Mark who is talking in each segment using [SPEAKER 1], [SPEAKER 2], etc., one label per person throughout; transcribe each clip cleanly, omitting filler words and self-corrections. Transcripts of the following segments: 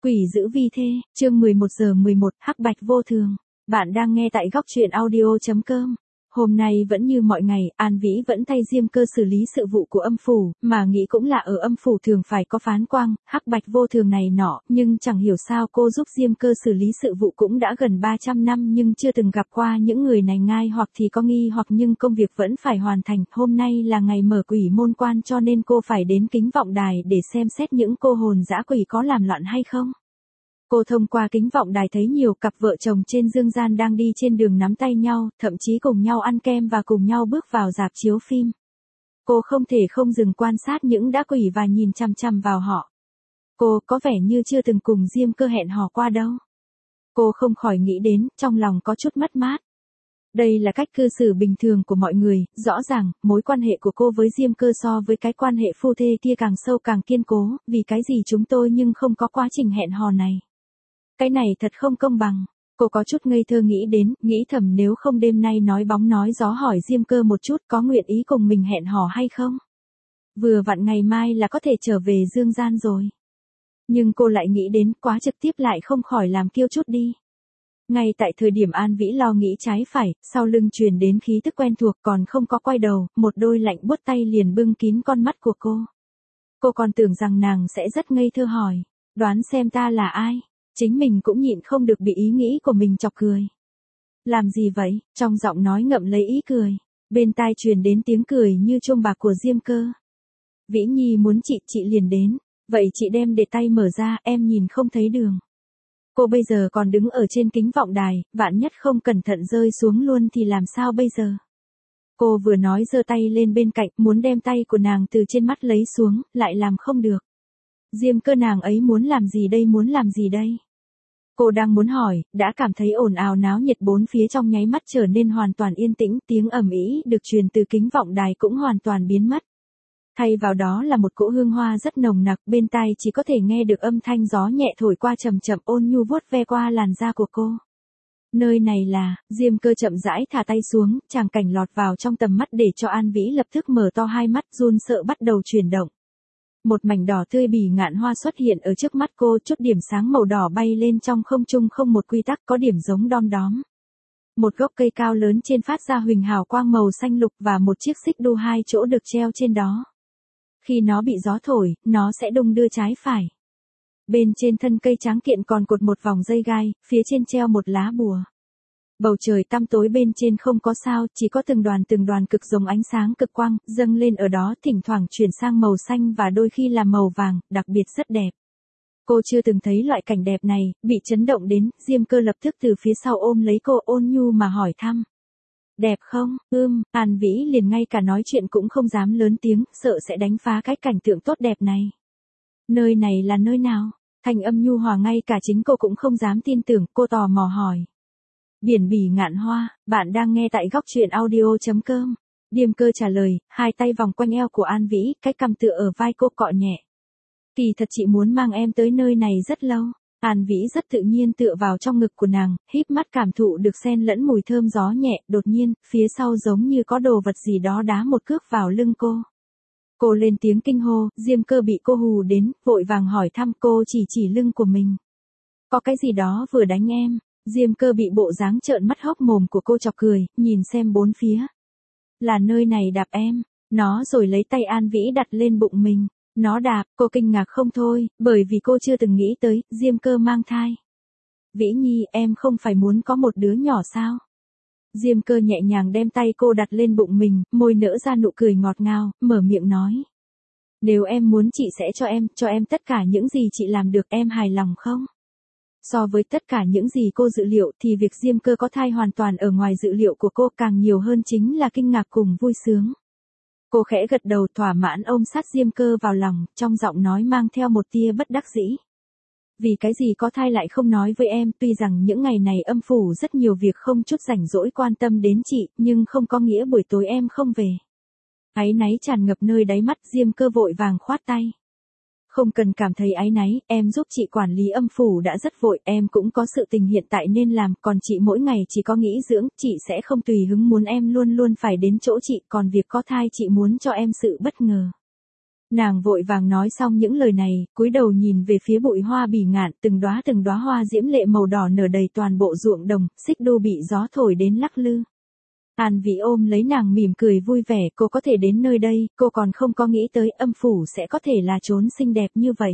[SPEAKER 1] Quỷ dữ vi thê, chương 11 hắc bạch vô thường. Bạn đang nghe tại góc truyện audio.com. Hôm nay vẫn như mọi ngày, An Vĩ vẫn thay Diêm Cơ xử lý sự vụ của âm phủ, mà nghĩ cũng là ở âm phủ thường phải có phán quang, hắc bạch vô thường này nọ, nhưng chẳng hiểu sao cô giúp Diêm Cơ xử lý sự vụ cũng đã gần 300 năm nhưng chưa từng gặp qua những người này ngai hoặc thì có nghi hoặc nhưng công việc vẫn phải hoàn thành. Hôm nay là ngày mở quỷ môn quan cho nên cô phải đến kính vọng đài để xem xét những cô hồn dã quỷ có làm loạn hay không. Cô thông qua kính vọng đài thấy nhiều cặp vợ chồng trên dương gian đang đi trên đường nắm tay nhau, thậm chí cùng nhau ăn kem và cùng nhau bước vào rạp chiếu phim. Cô không thể không dừng quan sát những dã quỷ và nhìn chằm chằm vào họ. Cô có vẻ như chưa từng cùng Diêm Cơ hẹn hò qua đâu. Cô không khỏi nghĩ đến, trong lòng có chút mất mát. Đây là cách cư xử bình thường của mọi người, rõ ràng, mối quan hệ của cô với Diêm Cơ so với cái quan hệ phu thê kia càng sâu càng kiên cố, vì cái gì chúng tôi nhưng không có quá trình hẹn hò này. Cái này thật không công bằng. Cô có chút ngây thơ nghĩ đến, nghĩ thầm nếu không đêm nay nói bóng nói gió hỏi Diêm Cơ một chút có nguyện ý cùng mình hẹn hò hay không. Vừa vặn ngày mai là có thể trở về dương gian rồi. Nhưng cô lại nghĩ đến quá trực tiếp lại không khỏi làm kiêu chút đi. Ngay tại thời điểm An Vĩ lo nghĩ trái phải, sau lưng truyền đến khí tức quen thuộc còn không có quay đầu, một đôi lạnh buốt tay liền bưng kín con mắt của cô. Cô còn tưởng rằng nàng sẽ rất ngây thơ hỏi, đoán xem ta là ai. Chính mình cũng nhịn không được bị ý nghĩ của mình chọc cười. Làm gì vậy? Trong giọng nói ngậm lấy ý cười. Bên tai truyền đến tiếng cười như chuông bạc của Diêm Cơ. Vĩ Nhi muốn chị liền đến. Vậy chị đem để tay mở ra, em nhìn không thấy đường. Cô bây giờ còn đứng ở trên kính vọng đài, vạn nhất không cẩn thận rơi xuống luôn thì làm sao bây giờ? Cô vừa nói giơ tay lên bên cạnh, muốn đem tay của nàng từ trên mắt lấy xuống, lại làm không được. Diêm Cơ nàng ấy muốn làm gì đây? Cô đang muốn hỏi, đã cảm thấy ồn ào náo nhiệt bốn phía trong nháy mắt trở nên hoàn toàn yên tĩnh, tiếng ầm ĩ được truyền từ kính vọng đài cũng hoàn toàn biến mất. Thay vào đó là một cỗ hương hoa rất nồng nặc, bên tai chỉ có thể nghe được âm thanh gió nhẹ thổi qua chậm chậm ôn nhu vuốt ve qua làn da của cô. Nơi này là, Diêm Cơ chậm rãi thả tay xuống, tràng cảnh lọt vào trong tầm mắt để cho An Vĩ lập tức mở to hai mắt run sợ bắt đầu chuyển động. Một mảnh đỏ tươi bỉ ngạn hoa xuất hiện ở trước mắt cô, chút điểm sáng màu đỏ bay lên trong không trung không một quy tắc, có điểm giống đom đóm. Một gốc cây cao lớn trên phát ra huỳnh hào quang màu xanh lục và một chiếc xích đu hai chỗ được treo trên đó. Khi nó bị gió thổi, nó sẽ đung đưa trái phải. Bên trên thân cây tráng kiện còn cột một vòng dây gai, phía trên treo một lá bùa. Bầu trời tăm tối bên trên không có sao, chỉ có từng đoàn cực giống ánh sáng cực quang, dâng lên ở đó thỉnh thoảng chuyển sang màu xanh và đôi khi là màu vàng, đặc biệt rất đẹp. Cô chưa từng thấy loại cảnh đẹp này, bị chấn động đến, Diêm Cơ lập tức từ phía sau ôm lấy cô ôn nhu mà hỏi thăm. Đẹp không? An Vĩ liền ngay cả nói chuyện cũng không dám lớn tiếng, sợ sẽ đánh phá cái cảnh tượng tốt đẹp này. Nơi này là nơi nào? Thanh âm nhu hòa ngay cả chính cô cũng không dám tin tưởng, cô tò mò hỏi. Biển bỉ ngạn hoa, bạn đang nghe tại góc truyện audio.com. Diêm Cơ trả lời, hai tay vòng quanh eo của An Vĩ, cái cằm tựa ở vai cô cọ nhẹ. Kỳ thật chị muốn mang em tới nơi này rất lâu. An Vĩ rất tự nhiên tựa vào trong ngực của nàng, híp mắt cảm thụ được xen lẫn mùi thơm gió nhẹ, đột nhiên, phía sau giống như có đồ vật gì đó đá một cước vào lưng cô. Cô lên tiếng kinh hô, Diêm Cơ bị cô hù đến, vội vàng hỏi thăm cô chỉ lưng của mình. Có cái gì đó vừa đánh em. Diêm Cơ bị bộ dáng trợn mắt hốc mồm của cô chọc cười, nhìn xem bốn phía. Là nơi này đạp em, nó rồi lấy tay An Vĩ đặt lên bụng mình. Nó đạp, cô kinh ngạc không thôi, bởi vì cô chưa từng nghĩ tới, Diêm Cơ mang thai. Vĩ Nhi, em không phải muốn có một đứa nhỏ sao? Diêm Cơ nhẹ nhàng đem tay cô đặt lên bụng mình, môi nở ra nụ cười ngọt ngào, mở miệng nói. Nếu em muốn chị sẽ cho em tất cả những gì chị làm được, em hài lòng không? So với tất cả những gì cô dự liệu thì việc Diêm Cơ có thai hoàn toàn ở ngoài dự liệu của cô, càng nhiều hơn chính là kinh ngạc cùng vui sướng. Cô khẽ gật đầu thỏa mãn ôm sát Diêm Cơ vào lòng, trong giọng nói mang theo một tia bất đắc dĩ. Vì cái gì có thai lại không nói với em, tuy rằng những ngày này âm phủ rất nhiều việc không chút rảnh rỗi quan tâm đến chị, nhưng không có nghĩa buổi tối em không về. Áy náy tràn ngập nơi đáy mắt, Diêm Cơ vội vàng khoát tay. Không cần cảm thấy áy náy, em giúp chị quản lý âm phủ đã rất vội, em cũng có sự tình hiện tại nên làm, còn chị mỗi ngày chỉ có nghỉ dưỡng, chị sẽ không tùy hứng muốn em luôn luôn phải đến chỗ chị, còn việc có thai chị muốn cho em sự bất ngờ. Nàng vội vàng nói xong những lời này, cúi đầu nhìn về phía bụi hoa bỉ ngạn, từng đóa hoa diễm lệ màu đỏ nở đầy toàn bộ ruộng đồng, xích đu bị gió thổi đến lắc lư. An Vĩ ôm lấy nàng mỉm cười vui vẻ, cô có thể đến nơi đây, cô còn không có nghĩ tới âm phủ sẽ có thể là chốn xinh đẹp như vậy.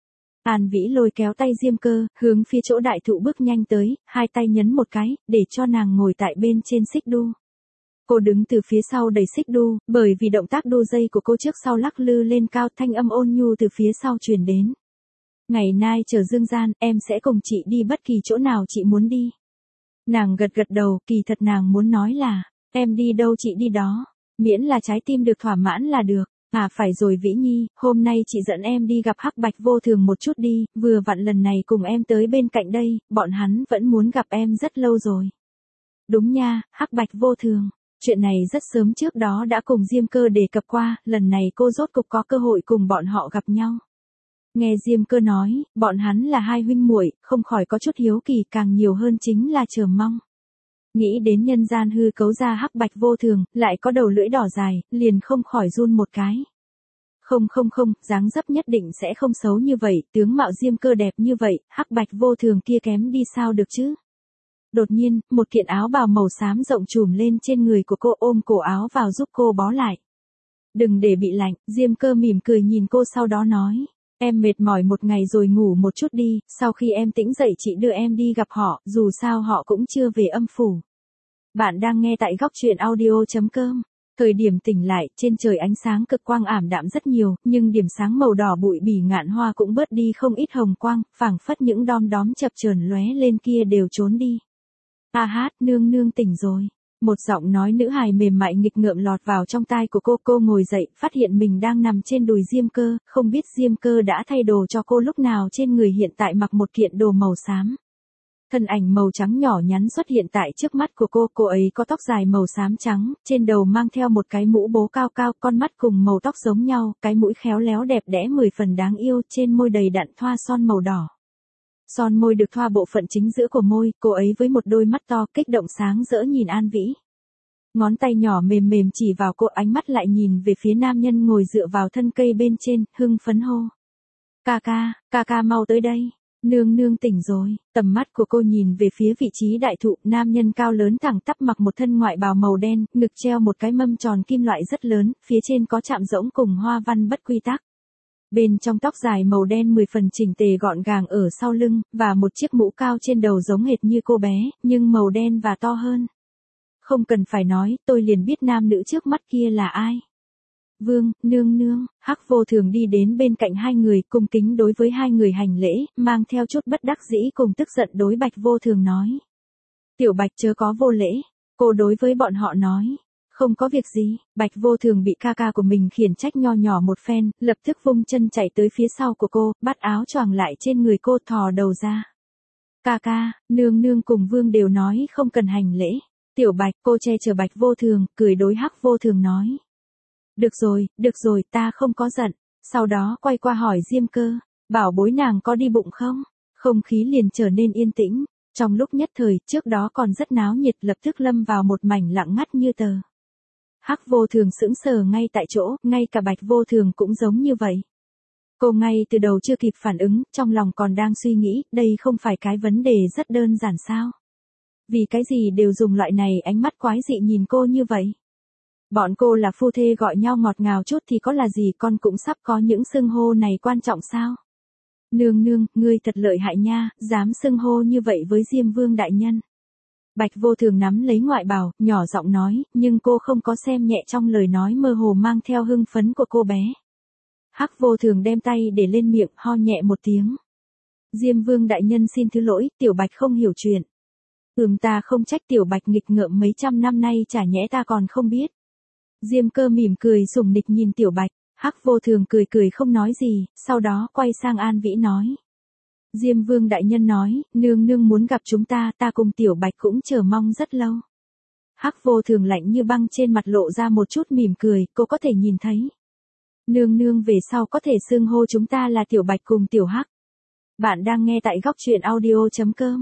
[SPEAKER 1] An Vĩ lôi kéo tay Diêm Cơ, hướng phía chỗ đại thụ bước nhanh tới, hai tay nhấn một cái, để cho nàng ngồi tại bên trên xích đu. Cô đứng từ phía sau đẩy xích đu, bởi vì động tác đu dây của cô trước sau lắc lư lên cao, thanh âm ôn nhu từ phía sau truyền đến. Ngày nay chờ dương gian, em sẽ cùng chị đi bất kỳ chỗ nào chị muốn đi. Nàng gật gật đầu, kỳ thật nàng muốn nói là, em đi đâu chị đi đó, miễn là trái tim được thỏa mãn là được. À phải rồi Vĩ Nhi, hôm nay chị dẫn em đi gặp Hắc Bạch Vô Thường một chút đi, vừa vặn lần này cùng em tới bên cạnh đây, bọn hắn vẫn muốn gặp em rất lâu rồi. Đúng nha, Hắc Bạch Vô Thường. Chuyện này rất sớm trước đó đã cùng Diêm Cơ đề cập qua, lần này cô rốt cục có cơ hội cùng bọn họ gặp nhau. Nghe Diêm Cơ nói, bọn hắn là hai huynh muội, không khỏi có chút hiếu kỳ, càng nhiều hơn chính là chờ mong. Nghĩ đến nhân gian hư cấu ra Hắc Bạch Vô Thường, lại có đầu lưỡi đỏ dài, liền không khỏi run một cái. Không, dáng dấp nhất định sẽ không xấu như vậy, tướng mạo Diêm Cơ đẹp như vậy, Hắc Bạch Vô Thường kia kém đi sao được chứ? Đột nhiên, một kiện áo bào màu xám rộng trùm lên trên người của cô, ôm cổ áo vào giúp cô bó lại. Đừng để bị lạnh, Diêm Cơ mỉm cười nhìn cô sau đó nói. Em mệt mỏi một ngày rồi ngủ một chút đi, sau khi em tĩnh dậy chị đưa em đi gặp họ, dù sao họ cũng chưa về âm phủ. Bạn đang nghe tại góc truyện audio.com. Thời điểm tỉnh lại, trên trời ánh sáng cực quang ảm đạm rất nhiều, nhưng điểm sáng màu đỏ bụi bỉ ngạn hoa cũng bớt đi không ít hồng quang, phảng phất những đom đóm chập chờn lóe lên kia đều trốn đi. A hát, nương nương tỉnh rồi. Một giọng nói nữ hài mềm mại nghịch ngợm lọt vào trong tai của cô ngồi dậy, phát hiện mình đang nằm trên đùi Diêm Cơ, không biết Diêm Cơ đã thay đồ cho cô lúc nào, trên người hiện tại mặc một kiện đồ màu xám. Thân ảnh màu trắng nhỏ nhắn xuất hiện tại trước mắt của cô ấy có tóc dài màu xám trắng, trên đầu mang theo một cái mũ bố cao cao, con mắt cùng màu tóc giống nhau, cái mũi khéo léo đẹp đẽ 10 phần đáng yêu, trên môi đầy đặn thoa son màu đỏ. Son môi được thoa bộ phận chính giữa của môi, cô ấy với một đôi mắt to kích động sáng rỡ nhìn An Vĩ. Ngón tay nhỏ mềm mềm chỉ vào cô, ánh mắt lại nhìn về phía nam nhân ngồi dựa vào thân cây bên trên, hưng phấn hô. Ca ca mau tới đây, nương nương tỉnh rồi. Tầm mắt của cô nhìn về phía vị trí đại thụ, nam nhân cao lớn thẳng tắp mặc một thân ngoại bào màu đen, ngực treo một cái mâm tròn kim loại rất lớn, phía trên có chạm rỗng cùng hoa văn bất quy tắc. Bên trong tóc dài màu đen 10 phần chỉnh tề gọn gàng ở sau lưng, và một chiếc mũ cao trên đầu giống hệt như cô bé, nhưng màu đen và to hơn. Không cần phải nói, tôi liền biết nam nữ trước mắt kia là ai. Vương, nương, Hắc Vô Thường đi đến bên cạnh hai người, cung kính đối với hai người hành lễ, mang theo chút bất đắc dĩ cùng tức giận đối Bạch Vô Thường nói. Tiểu Bạch chớ có vô lễ, cô đối với bọn họ nói. Không có việc gì, Bạch Vô Thường bị ca ca của mình khiển trách nho nhỏ một phen, lập tức vung chân chạy tới phía sau của cô, bắt áo choàng lại trên người cô, thò đầu ra. Ca, nương cùng Vương đều nói không cần hành lễ. Tiểu Bạch, cô che chở Bạch Vô Thường, cười đối Hắc Vô Thường nói. Được rồi, ta không có giận. Sau đó quay qua hỏi Diêm Cơ, bảo bối nàng có đi bụng không? Không khí liền trở nên yên tĩnh, trong lúc nhất thời, trước đó còn rất náo nhiệt, lập tức lâm vào một mảnh lặng ngắt như tờ. Hắc Vô Thường sững sờ ngay tại chỗ, ngay cả Bạch Vô Thường cũng giống như vậy. Cô ngay từ đầu chưa kịp phản ứng, trong lòng còn đang suy nghĩ, đây không phải cái vấn đề rất đơn giản sao? Vì cái gì đều dùng loại này ánh mắt quái dị nhìn cô như vậy? Bọn cô là phu thê gọi nhau ngọt ngào chút thì có là gì, con cũng sắp có những xưng hô này quan trọng sao? Nương, ngươi thật lợi hại nha, dám xưng hô như vậy với Diêm Vương đại nhân. Bạch Vô Thường nắm lấy ngoại bào, nhỏ giọng nói, nhưng cô không có xem nhẹ trong lời nói mơ hồ mang theo hưng phấn của cô bé. Hắc Vô Thường đem tay để lên miệng, ho nhẹ một tiếng. Diêm Vương đại nhân xin thứ lỗi, Tiểu Bạch không hiểu chuyện. Ta không trách Tiểu Bạch nghịch ngợm mấy trăm năm nay, chả nhẽ ta còn không biết. Diêm Cơ mỉm cười sủng nịch nhìn Tiểu Bạch, Hắc Vô Thường cười không nói gì, sau đó quay sang An Vĩ nói. Diêm Vương đại nhân nói, nương muốn gặp chúng ta cùng Tiểu Bạch cũng chờ mong rất lâu. Hắc Vô Thường lạnh như băng trên mặt lộ ra một chút mỉm cười, cô có thể nhìn thấy. Nương về sau có thể xưng hô chúng ta là Tiểu Bạch cùng Tiểu Hắc. Bạn đang nghe tại góc truyện audio.com.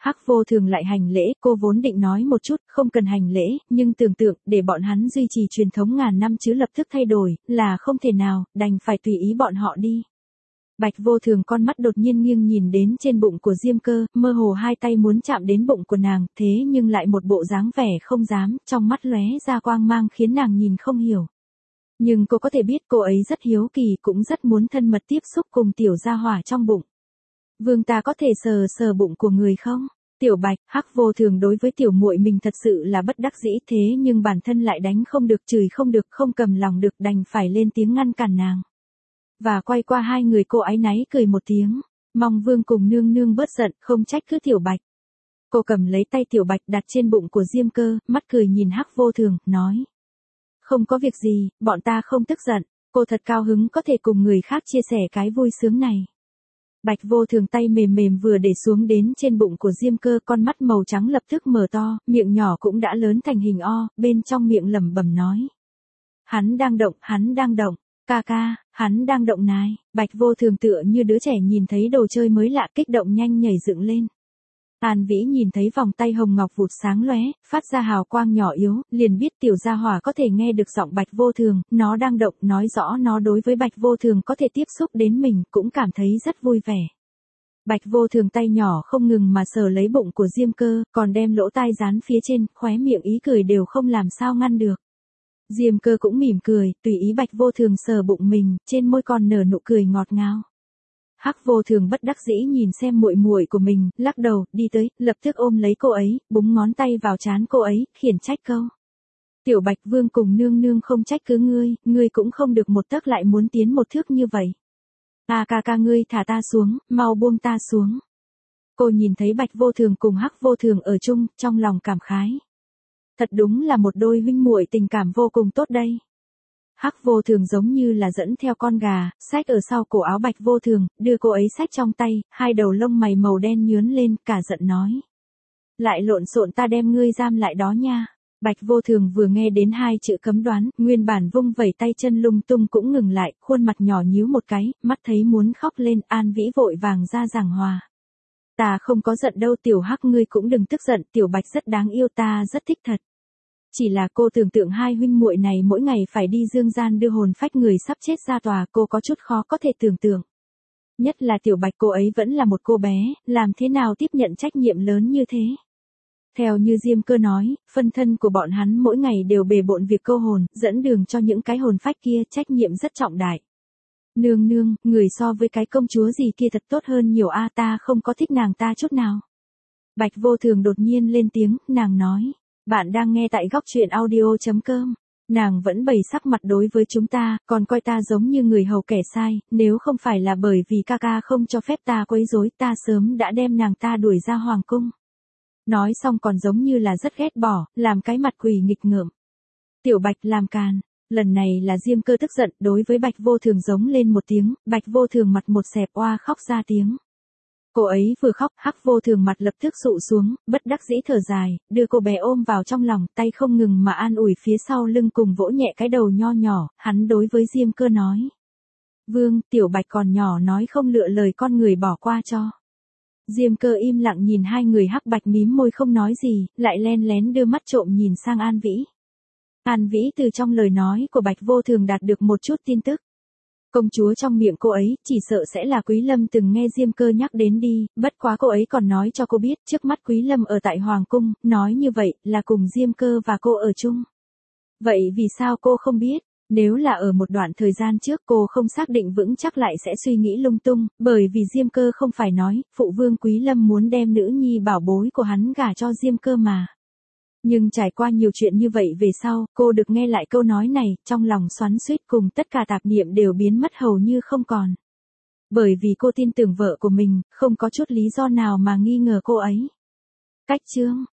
[SPEAKER 1] Hắc Vô Thường lại hành lễ, cô vốn định nói một chút, không cần hành lễ, nhưng tưởng tượng, để bọn hắn duy trì truyền thống ngàn năm chứ lập tức thay đổi, là không thể nào, đành phải tùy ý bọn họ đi. Bạch Vô Thường con mắt đột nhiên nghiêng nhìn đến trên bụng của Diêm Cơ, mơ hồ hai tay muốn chạm đến bụng của nàng, thế nhưng lại một bộ dáng vẻ không dám, trong mắt lóe ra quang mang khiến nàng nhìn không hiểu. Nhưng cô có thể biết cô ấy rất hiếu kỳ, cũng rất muốn thân mật tiếp xúc cùng tiểu gia hỏa trong bụng. Vương ta có thể sờ sờ bụng của người không? Tiểu Bạch, Hắc Vô Thường đối với tiểu muội mình thật sự là bất đắc dĩ, thế nhưng bản thân lại đánh không được, chửi không được, không cầm lòng được, đành phải lên tiếng ngăn cản nàng. Và quay qua hai người, cô áy náy cười một tiếng, mong Vương cùng nương nương bớt giận, không trách cứ Tiểu Bạch. Cô cầm lấy tay Tiểu Bạch đặt trên bụng của Diêm Cơ, mắt cười nhìn Hắc Vô Thường, nói: "Không có việc gì, bọn ta không tức giận." Cô thật cao hứng có thể cùng người khác chia sẻ cái vui sướng này. Bạch Vô Thường tay mềm mềm vừa để xuống đến trên bụng của Diêm Cơ, con mắt màu trắng lập tức mở to, miệng nhỏ cũng đã lớn thành hình O, bên trong miệng lẩm bẩm nói: "Hắn đang động, hắn đang động, ca ca, hắn đang động này." Bạch Vô Thường tựa như đứa trẻ nhìn thấy đồ chơi mới lạ, kích động nhanh nhảy dựng lên. An Vĩ nhìn thấy vòng tay hồng ngọc vụt sáng lóe, phát ra hào quang nhỏ yếu, liền biết tiểu gia hỏa có thể nghe được giọng Bạch Vô Thường, nó đang động, nói rõ nó đối với Bạch Vô Thường có thể tiếp xúc đến mình, cũng cảm thấy rất vui vẻ. Bạch Vô Thường tay nhỏ không ngừng mà sờ lấy bụng của Diêm Cơ, còn đem lỗ tai dán phía trên, khóe miệng ý cười đều không làm sao ngăn được. Diêm Cơ cũng mỉm cười, tùy ý Bạch Vô Thường sờ bụng mình, trên môi còn nở nụ cười ngọt ngào. Hắc Vô Thường bất đắc dĩ nhìn xem muội muội của mình, lắc đầu, đi tới, lập tức ôm lấy cô ấy, búng ngón tay vào trán cô ấy, khiển trách câu: "Tiểu Bạch, Vương cùng nương nương không trách cứ ngươi cũng không được một tấc lại muốn tiến một thước như vậy. Ca ngươi thả ta xuống, mau buông ta xuống." Cô nhìn thấy Bạch Vô Thường cùng Hắc Vô Thường ở chung, trong lòng cảm khái. Thật đúng là một đôi huynh muội tình cảm vô cùng tốt đây. Hắc Vô Thường giống như là dẫn theo con gà, xách ở sau cổ áo Bạch Vô Thường, đưa cô ấy xách trong tay, hai đầu lông mày màu đen nhướn lên, cả giận nói: "Lại lộn xộn ta đem ngươi giam lại đó nha." Bạch Vô Thường vừa nghe đến hai chữ cấm đoán, nguyên bản vung vẩy tay chân lung tung cũng ngừng lại, khuôn mặt nhỏ nhíu một cái, mắt thấy muốn khóc lên. An Vĩ vội vàng ra giảng hòa: "Ta không có giận đâu Tiểu Hắc, ngươi cũng đừng tức giận, Tiểu Bạch rất đáng yêu, ta rất thích thật. Chỉ là cô tưởng tượng hai huynh muội này mỗi ngày phải đi dương gian đưa hồn phách người sắp chết ra tòa, cô có chút khó có thể tưởng tượng. Nhất là Tiểu Bạch, cô ấy vẫn là một cô bé, làm thế nào tiếp nhận trách nhiệm lớn như thế." Theo như Diêm Cơ nói, phân thân của bọn hắn mỗi ngày đều bề bộn việc câu hồn, dẫn đường cho những cái hồn phách kia, trách nhiệm rất trọng đại. "Nương nương, người so với cái công chúa gì kia thật tốt hơn nhiều a, ta không có thích nàng ta chút nào." Bạch Vô Thường đột nhiên lên tiếng, nàng nói: "Bạn đang nghe tại góc truyện audio.com. Nàng vẫn bày sắc mặt đối với chúng ta, còn coi ta giống như người hầu kẻ sai, nếu không phải là bởi vì ca ca không cho phép ta quấy rối, ta sớm đã đem nàng ta đuổi ra hoàng cung." Nói xong còn giống như là rất ghét bỏ, làm cái mặt quỷ nghịch ngợm. "Tiểu Bạch làm càn." Lần này là Diêm Cơ tức giận, đối với Bạch Vô Thường giống lên một tiếng, Bạch Vô Thường mặt một xẹp oa khóc ra tiếng. Cô ấy vừa khóc, Hắc Vô Thường mặt lập tức sụ xuống, bất đắc dĩ thở dài, đưa cô bé ôm vào trong lòng, tay không ngừng mà an ủi phía sau lưng cùng vỗ nhẹ cái đầu nho nhỏ, hắn đối với Diêm Cơ nói: "Vương, Tiểu Bạch còn nhỏ nói không lựa lời, con người bỏ qua cho." Diêm Cơ im lặng nhìn hai người Hắc Bạch mím môi không nói gì, lại len lén đưa mắt trộm nhìn sang An Vĩ. An Vĩ từ trong lời nói của Bạch Vô Thường đạt được một chút tin tức. Công chúa trong miệng cô ấy, chỉ sợ sẽ là Quý Lâm từng nghe Diêm Cơ nhắc đến đi, bất quá cô ấy còn nói cho cô biết, trước mắt Quý Lâm ở tại Hoàng Cung, nói như vậy, là cùng Diêm Cơ và cô ở chung. Vậy vì sao cô không biết? Nếu là ở một đoạn thời gian trước cô không xác định vững chắc lại sẽ suy nghĩ lung tung, bởi vì Diêm Cơ không phải nói, phụ vương Quý Lâm muốn đem nữ nhi bảo bối của hắn gả cho Diêm Cơ mà. Nhưng trải qua nhiều chuyện như vậy về sau, cô được nghe lại câu nói này, trong lòng xoắn xuýt cùng tất cả tạp niệm đều biến mất hầu như không còn. Bởi vì cô tin tưởng vợ của mình, không có chút lý do nào mà nghi ngờ cô ấy. Cách chương